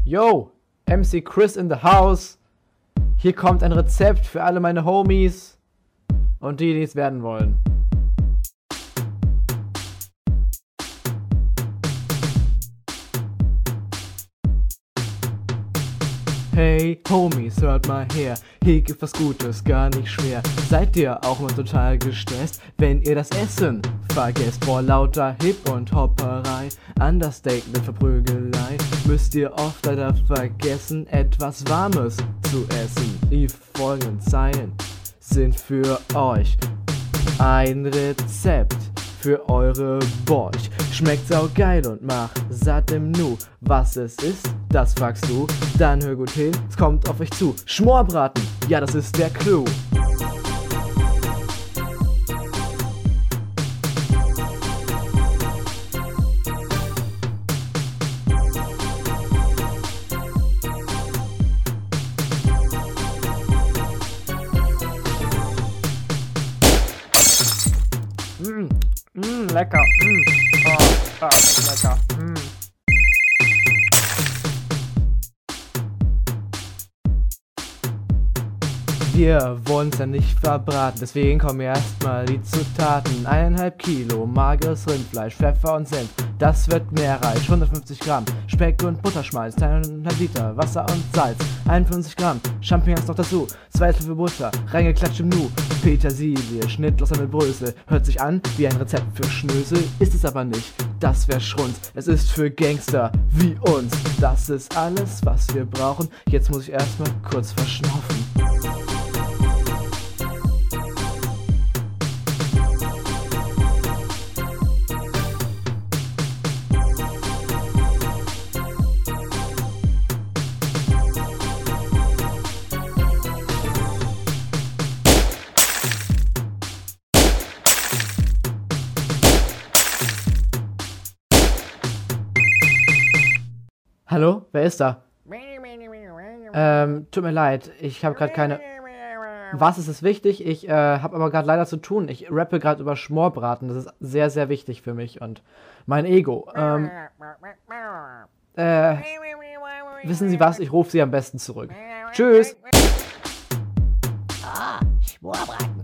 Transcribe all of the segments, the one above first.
Yo, MC Chris in the house. Hier kommt ein Rezept für alle meine Homies und die es werden wollen. Hey Homies, hört mal her, hier gibt was Gutes, gar nicht schwer. Seid ihr auch mal total gestresst, wenn ihr das Essen vergesst? Vor lauter Hip und Hopperei, Understatement, Verprügelei, müsst ihr oft leider vergessen, etwas Warmes zu essen. Die folgenden Zeilen sind für euch ein Rezept für eure Borch. Schmeckt saugeil und macht satt im Nu. Was es ist, das fragst du? Dann hör gut hin, es kommt auf euch zu. Schmorbraten, ja, das ist der Clou. Lecker. Lecker. Wir wollen's ja nicht verbraten, deswegen kommen erstmal die Zutaten. 1,5 Kilo mageres Rindfleisch, Pfeffer und Senf, das wird nährreich. 150 Gramm Speck und Butterschmalz, 1,5 Liter Wasser und Salz, 51 Gramm Champignons noch dazu, 2 Esslöffel Butter, reingeklatscht im Nu. Petersilie, Schnittloser mit Brösel, hört sich an wie ein Rezept für Schnösel, ist es aber nicht, das wär Schrunz. Es ist für Gangster wie uns, das ist alles, was wir brauchen. Jetzt muss ich erstmal kurz verschnaufen. Hallo, wer ist da? Tut mir leid, ich habe gerade keine... Was, ist es wichtig? Ich habe aber gerade leider zu tun. Ich rappe gerade über Schmorbraten. Das ist sehr, sehr wichtig für mich und mein Ego. Wissen Sie was? Ich rufe Sie am besten zurück. Tschüss! Ah, Schmorbraten.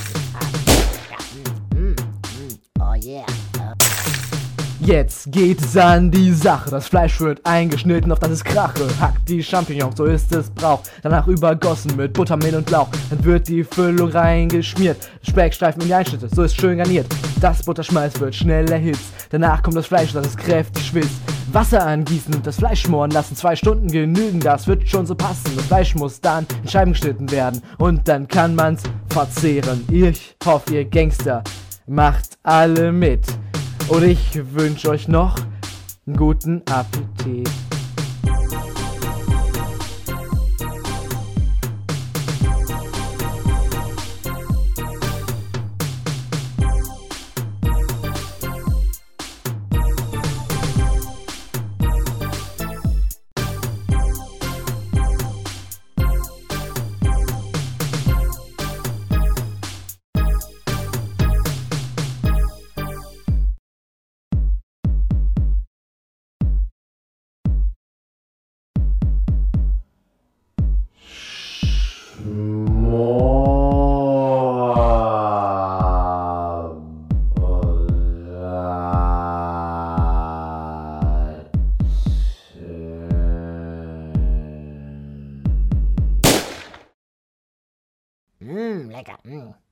Oh yeah. Jetzt geht es an die Sache, das Fleisch wird eingeschnitten, auf das es krache. Hackt die Champignons, so ist es Brauch, danach übergossen mit Butter, Mehl und Lauch. Dann wird die Füllung reingeschmiert, Speckstreifen in die Einschnitte, so ist schön garniert. Das Butterschmalz wird schnell erhitzt, danach kommt das Fleisch, das es kräftig schwitzt. Wasser angießen und das Fleisch schmoren lassen, 2 Stunden genügen, das wird schon so passen. Das Fleisch muss dann in Scheiben geschnitten werden und dann kann man's verzehren. Ich hoffe, ihr Gangster macht alle mit. Und ich wünsche euch noch einen guten Appetit. Lecker.